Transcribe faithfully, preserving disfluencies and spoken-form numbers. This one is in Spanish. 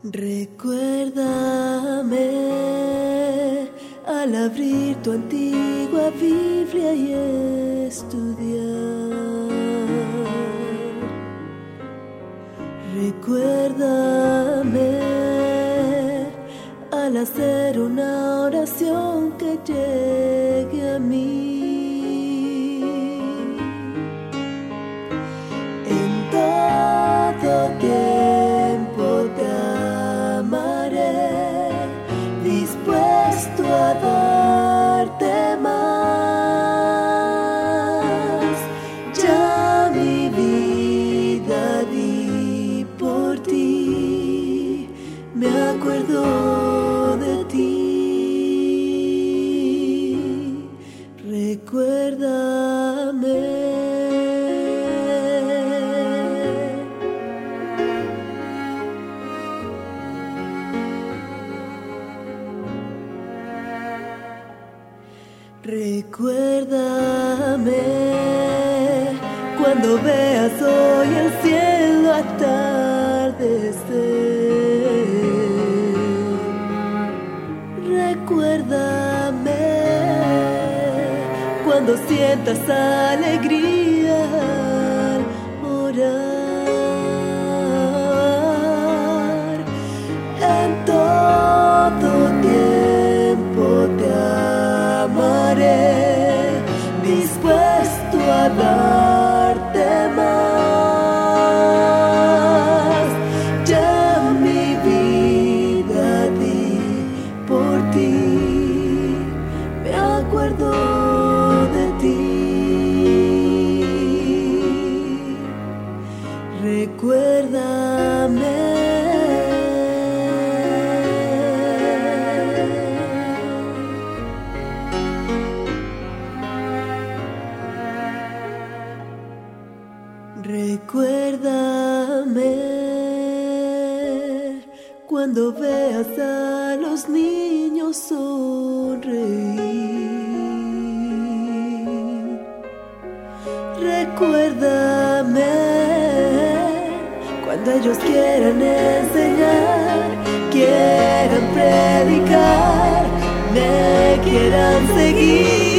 Recuérdame al abrir tu antigua Biblia y estudiar. Recuérdame al hacer una oración que llegue a mí. En todo tiempo te amaré, dispuesto a darte más. Ya mi vida di por ti, me acuerdo de ti. Recuérdame. Recuérdame cuando veas hoy el cielo atardecer. Recuérdame cuando sientas alegría al orar. En todo tiempo te amaré, dispuesto a darte más. Ya mi vida di por ti, me acuerdo de ti. Recuérdame. Recuérdame cuando veas a los niños sonreír. Recuérdame cuando ellos quieran enseñar, quieran predicar, me quieran seguir.